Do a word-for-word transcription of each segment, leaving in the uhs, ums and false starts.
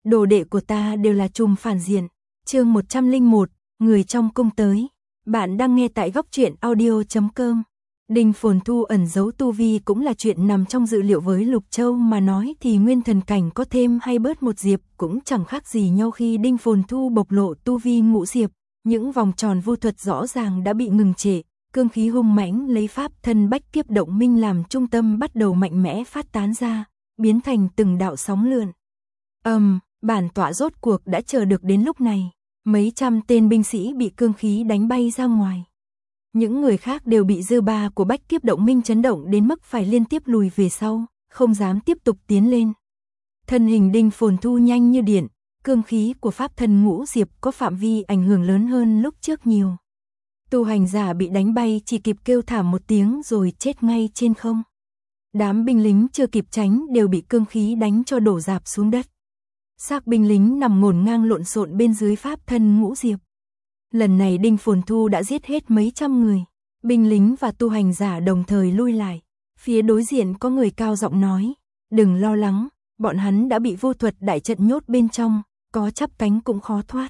đồ đệ của ta đều là trùm phản diện. Chương một trăm lẻ một, người trong cung tới. Bạn đang nghe tại góc truyện audio chấm com. Đinh Phồn Thu ẩn giấu tu vi cũng là chuyện nằm trong dự liệu với Lục Châu mà nói thì nguyên thần cảnh có thêm hay bớt một diệp cũng chẳng khác gì nhau khi Đinh Phồn Thu bộc lộ tu vi ngũ diệp. Những vòng tròn vu thuật rõ ràng đã bị ngừng trệ, cương khí hung mãnh lấy pháp thân bách kiếp động minh làm trung tâm bắt đầu mạnh mẽ phát tán ra, biến thành từng đạo sóng lượn. Ầm, um, bản tọa rốt cuộc đã chờ được đến lúc này, mấy trăm tên binh sĩ bị cương khí đánh bay ra ngoài. Những người khác đều bị dư ba của bách kiếp động minh chấn động đến mức phải liên tiếp lùi về sau, không dám tiếp tục tiến lên. Thân hình Đinh Phồn Thu nhanh như điện, cương khí của pháp thân ngũ diệp có phạm vi ảnh hưởng lớn hơn lúc trước nhiều. Tu hành giả bị đánh bay chỉ kịp kêu thảm một tiếng rồi chết ngay trên không. Đám binh lính chưa kịp tránh đều bị cương khí đánh cho đổ rạp xuống đất. Xác binh lính nằm ngổn ngang lộn xộn bên dưới pháp thân ngũ diệp. Lần này Đinh Phồn Thu đã giết hết mấy trăm người. Binh lính và tu hành giả đồng thời lui lại. Phía đối diện có người cao giọng nói, đừng lo lắng, bọn hắn đã bị vô thuật đại trận nhốt bên trong, có chắp cánh cũng khó thoát.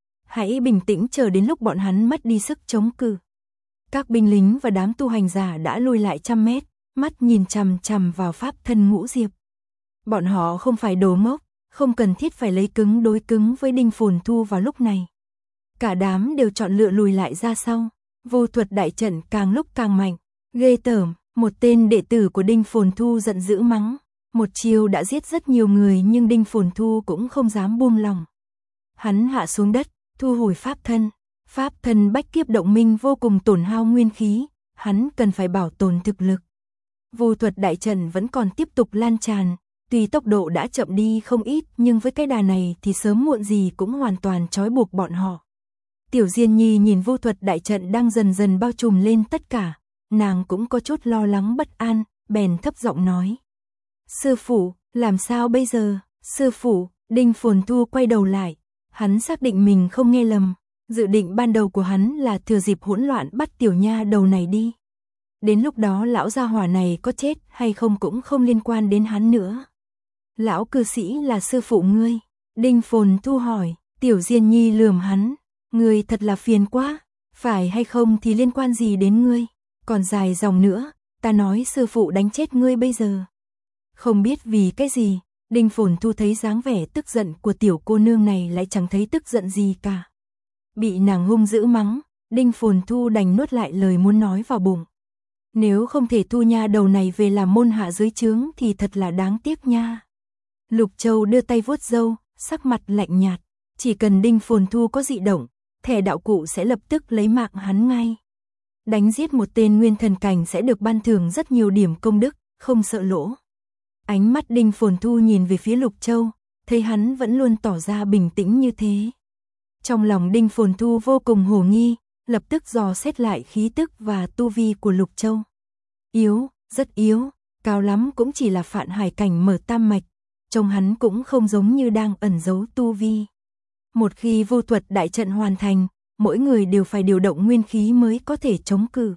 Hãy bình tĩnh chờ đến lúc bọn hắn mất đi sức chống cự. Các binh lính và đám tu hành giả đã lui lại trăm mét, mắt nhìn chằm chằm vào pháp thân ngũ diệp. Bọn họ không phải đồ ngốc, không cần thiết phải lấy cứng đối cứng với Đinh Phồn Thu vào lúc này. Cả đám đều chọn lựa lùi lại ra sau, vô thuật đại trận càng lúc càng mạnh, ghê tởm. Một tên đệ tử của Đinh Phồn Thu giận dữ mắng, một chiêu đã giết rất nhiều người nhưng Đinh Phồn Thu cũng không dám buông lòng. Hắn hạ xuống đất, thu hồi pháp thân, pháp thân bách kiếp động minh vô cùng tổn hao nguyên khí, hắn cần phải bảo tồn thực lực. Vô thuật đại trận vẫn còn tiếp tục lan tràn, tuy tốc độ đã chậm đi không ít nhưng với cái đà này thì sớm muộn gì cũng hoàn toàn trói buộc bọn họ. Tiểu Diên Nhi nhìn vô thuật đại trận đang dần dần bao trùm lên tất cả, nàng cũng có chút lo lắng bất an, bèn thấp giọng nói. Sư phụ, làm sao bây giờ? Sư phụ, Đinh Phồn Thu quay đầu lại, hắn xác định mình không nghe lầm, dự định ban đầu của hắn là thừa dịp hỗn loạn bắt tiểu nha đầu này đi. Đến lúc đó lão gia hỏa này có chết hay không cũng không liên quan đến hắn nữa. Lão cư sĩ là sư phụ ngươi? Đinh Phồn Thu hỏi. Tiểu Diên Nhi lườm hắn, ngươi thật là phiền quá, phải hay không thì liên quan gì đến ngươi, còn dài dòng nữa, ta nói sư phụ đánh chết ngươi bây giờ. Không biết vì cái gì, Đinh Phồn Thu thấy dáng vẻ tức giận của tiểu cô nương này lại chẳng thấy tức giận gì cả. Bị nàng hung dữ mắng, Đinh Phồn Thu đành nuốt lại lời muốn nói vào bụng. Nếu không thể thu nha đầu này về làm môn hạ dưới trướng thì thật là đáng tiếc nha. Lục Châu đưa tay vuốt râu, sắc mặt lạnh nhạt, chỉ cần Đinh Phồn Thu có dị động, thẻ đạo cụ sẽ lập tức lấy mạng hắn ngay. Đánh giết một tên nguyên thần cảnh sẽ được ban thưởng rất nhiều điểm công đức, không sợ lỗ. Ánh mắt Đinh Phồn Thu nhìn về phía Lục Châu, thấy hắn vẫn luôn tỏ ra bình tĩnh như thế. Trong lòng Đinh Phồn Thu vô cùng hồ nghi, lập tức dò xét lại khí tức và tu vi của Lục Châu. Yếu, rất yếu, cao lắm cũng chỉ là phạn hải cảnh mở tam mạch, trông hắn cũng không giống như đang ẩn giấu tu vi. Một khi vô thuật đại trận hoàn thành, mỗi người đều phải điều động nguyên khí mới có thể chống cự.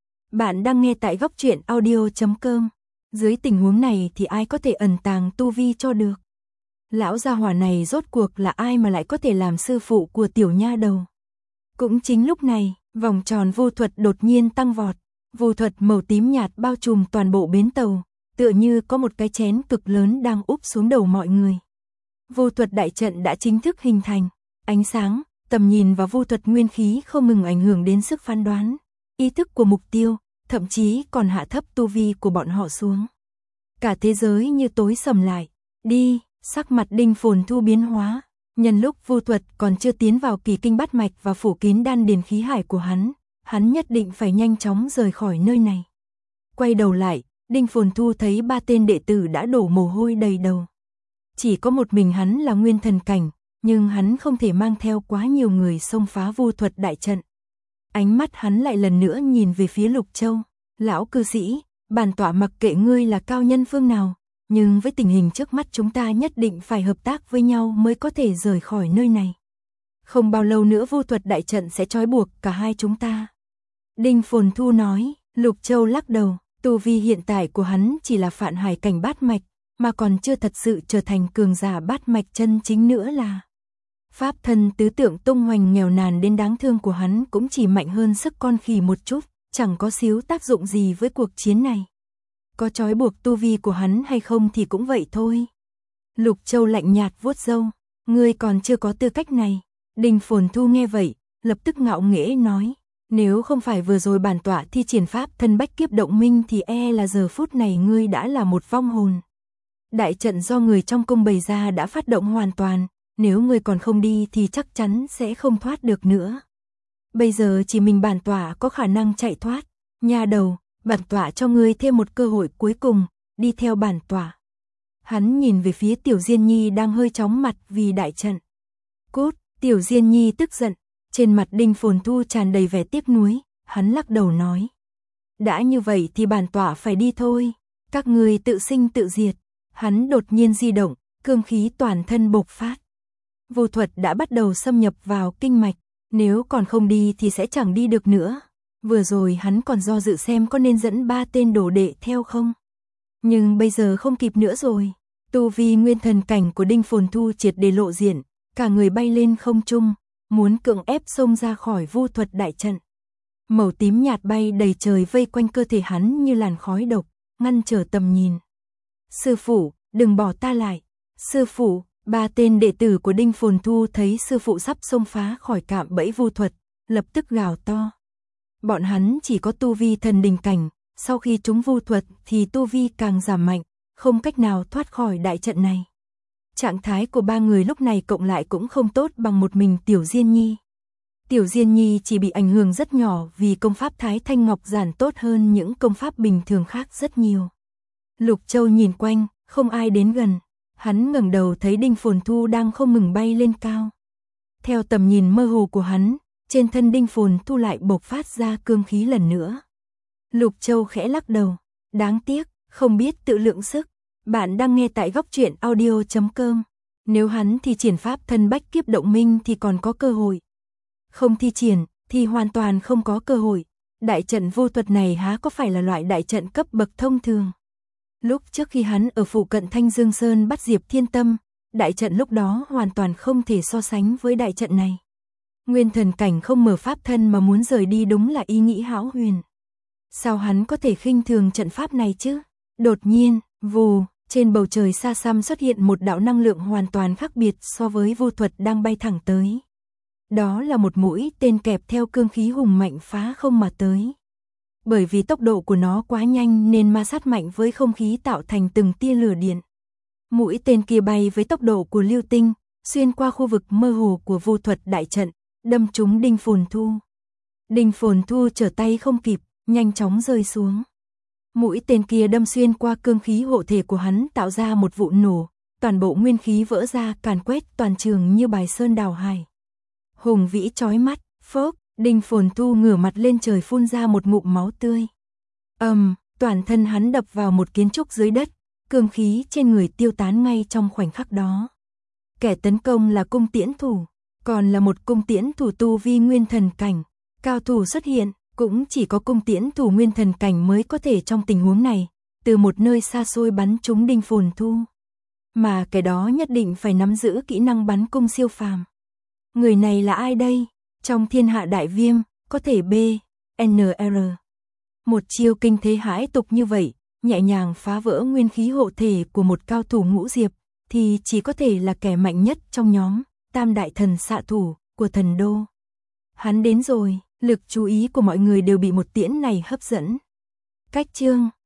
Bạn đang nghe tại góc truyện audio chấm com. Dưới tình huống này thì ai có thể ẩn tàng tu vi cho được? Lão gia hỏa này rốt cuộc là ai mà lại có thể làm sư phụ của tiểu nha đầu? Cũng chính lúc này, vòng tròn vô thuật đột nhiên tăng vọt. Vô thuật màu tím nhạt bao trùm toàn bộ bến tàu, tựa như có một cái chén cực lớn đang úp xuống đầu mọi người. Vô thuật đại trận đã chính thức hình thành, ánh sáng, tầm nhìn và vô thuật nguyên khí không ngừng ảnh hưởng đến sức phán đoán, ý thức của mục tiêu, thậm chí còn hạ thấp tu vi của bọn họ xuống. Cả thế giới như tối sầm lại. Đi, sắc mặt Đinh Phồn Thu biến hóa, nhân lúc vô thuật còn chưa tiến vào kỳ kinh bát mạch và phủ kín đan điền khí hải của hắn, hắn nhất định phải nhanh chóng rời khỏi nơi này. Quay đầu lại, Đinh Phồn Thu thấy ba tên đệ tử đã đổ mồ hôi đầy đầu. Chỉ có một mình hắn là nguyên thần cảnh, nhưng hắn không thể mang theo quá nhiều người xông phá vô thuật đại trận. Ánh mắt hắn lại lần nữa nhìn về phía Lục Châu. Lão cư sĩ, bản tọa mặc kệ ngươi là cao nhân phương nào, nhưng với tình hình trước mắt chúng ta nhất định phải hợp tác với nhau mới có thể rời khỏi nơi này. Không bao lâu nữa vô thuật đại trận sẽ trói buộc cả hai chúng ta. Đinh Phồn Thu nói. Lục Châu lắc đầu, tu vi hiện tại của hắn chỉ là phạn hải cảnh bát mạch, mà còn chưa thật sự trở thành cường giả bát mạch chân chính nữa là. Pháp thân tứ tượng tung hoành nghèo nàn đến đáng thương của hắn cũng chỉ mạnh hơn sức con khỉ một chút, chẳng có xíu tác dụng gì với cuộc chiến này. Có trói buộc tu vi của hắn hay không thì cũng vậy thôi. Lục Châu lạnh nhạt vuốt râu, ngươi còn chưa có tư cách này. Đinh Phồn Thu nghe vậy, lập tức ngạo nghễ nói, nếu không phải vừa rồi bản tọa thi triển pháp thân bách kiếp động minh thì e là giờ phút này ngươi đã là một vong hồn. Đại trận do người trong cung bày ra đã phát động hoàn toàn, nếu ngươi còn không đi thì chắc chắn sẽ không thoát được nữa. Bây giờ chỉ mình bản tọa có khả năng chạy thoát. Nha đầu, bản tọa cho ngươi thêm một cơ hội cuối cùng, đi theo bản tọa. Hắn nhìn về phía Tiểu Diên Nhi đang hơi chóng mặt vì đại trận. Cút, Tiểu Diên Nhi tức giận, trên mặt Đinh Phồn Thu tràn đầy vẻ tiếc nuối, hắn lắc đầu nói. Đã như vậy thì bản tọa phải đi thôi, các ngươi tự sinh tự diệt. Hắn đột nhiên di động, cương khí toàn thân bộc phát. Vô thuật đã bắt đầu xâm nhập vào kinh mạch, nếu còn không đi thì sẽ chẳng đi được nữa. Vừa rồi hắn còn do dự xem có nên dẫn ba tên đồ đệ theo không. Nhưng bây giờ không kịp nữa rồi. Tu vi nguyên thần cảnh của Đinh Phồn Thu triệt để lộ diện, cả người bay lên không trung, muốn cưỡng ép xông ra khỏi vô thuật đại trận. Màu tím nhạt bay đầy trời vây quanh cơ thể hắn như làn khói độc, ngăn trở tầm nhìn. Sư phụ, đừng bỏ ta lại. Sư phụ, ba tên đệ tử của Đinh Phồn Thu thấy sư phụ sắp xông phá khỏi cạm bẫy vô thuật, lập tức gào to. Bọn hắn chỉ có tu vi thần đình cảnh, sau khi chúng vô thuật thì tu vi càng giảm mạnh, không cách nào thoát khỏi đại trận này. Trạng thái của ba người lúc này cộng lại cũng không tốt bằng một mình Tiểu Diên Nhi. Tiểu Diên Nhi chỉ bị ảnh hưởng rất nhỏ vì công pháp Thái Thanh Ngọc Giản tốt hơn những công pháp bình thường khác rất nhiều. Lục Châu nhìn quanh, không ai đến gần. Hắn ngẩng đầu thấy Đinh Phồn Thu đang không ngừng bay lên cao. Theo tầm nhìn mơ hồ của hắn, trên thân Đinh Phồn Thu lại bộc phát ra cương khí lần nữa. Lục Châu khẽ lắc đầu, đáng tiếc, không biết tự lượng sức. Bạn đang nghe tại góc truyện audio chấm com. Nếu hắn thi triển pháp thân bách kiếp động minh thì còn có cơ hội. Không thi triển thì hoàn toàn không có cơ hội. Đại trận vô thuật này há có phải là loại đại trận cấp bậc thông thường. Lúc trước khi hắn ở phụ cận Thanh Dương Sơn bắt Diệp Thiên Tâm, đại trận lúc đó hoàn toàn không thể so sánh với đại trận này. Nguyên thần cảnh không mở pháp thân mà muốn rời đi đúng là ý nghĩ hão huyền. Sao hắn có thể khinh thường trận pháp này chứ? Đột nhiên, vù, trên bầu trời xa xăm xuất hiện một đạo năng lượng hoàn toàn khác biệt so với vô thuật đang bay thẳng tới. Đó là một mũi tên kẹp theo cương khí hùng mạnh phá không mà tới. Bởi vì tốc độ của nó quá nhanh nên ma sát mạnh với không khí tạo thành từng tia lửa điện. Mũi tên kia bay với tốc độ của lưu tinh, xuyên qua khu vực mơ hồ của vô thuật đại trận, đâm trúng Đinh Phồn Thu. Đinh Phồn Thu trở tay không kịp, nhanh chóng rơi xuống. Mũi tên kia đâm xuyên qua cương khí hộ thể của hắn tạo ra một vụ nổ, toàn bộ nguyên khí vỡ ra càn quét toàn trường như bài sơn đào hải. Hùng vĩ chói mắt, phốc, Đinh Phồn Thu ngửa mặt lên trời phun ra một ngụm máu tươi. Ầm, um, toàn thân hắn đập vào một kiến trúc dưới đất, cương khí trên người tiêu tán ngay trong khoảnh khắc đó. Kẻ tấn công là cung tiễn thủ, còn là một cung tiễn thủ tu vi nguyên thần cảnh. Cao thủ xuất hiện, cũng chỉ có cung tiễn thủ nguyên thần cảnh mới có thể trong tình huống này, từ một nơi xa xôi bắn trúng Đinh Phồn Thu. Mà kẻ đó nhất định phải nắm giữ kỹ năng bắn cung siêu phàm. Người này là ai đây? Trong thiên hạ đại viêm, có thể B, N R. Một chiêu kinh thế hãi tục như vậy, nhẹ nhàng phá vỡ nguyên khí hộ thể của một cao thủ ngũ diệp, thì chỉ có thể là kẻ mạnh nhất trong nhóm, tam đại thần xạ thủ của thần đô. Hắn đến rồi, lực chú ý của mọi người đều bị một tiễn này hấp dẫn. Cách chương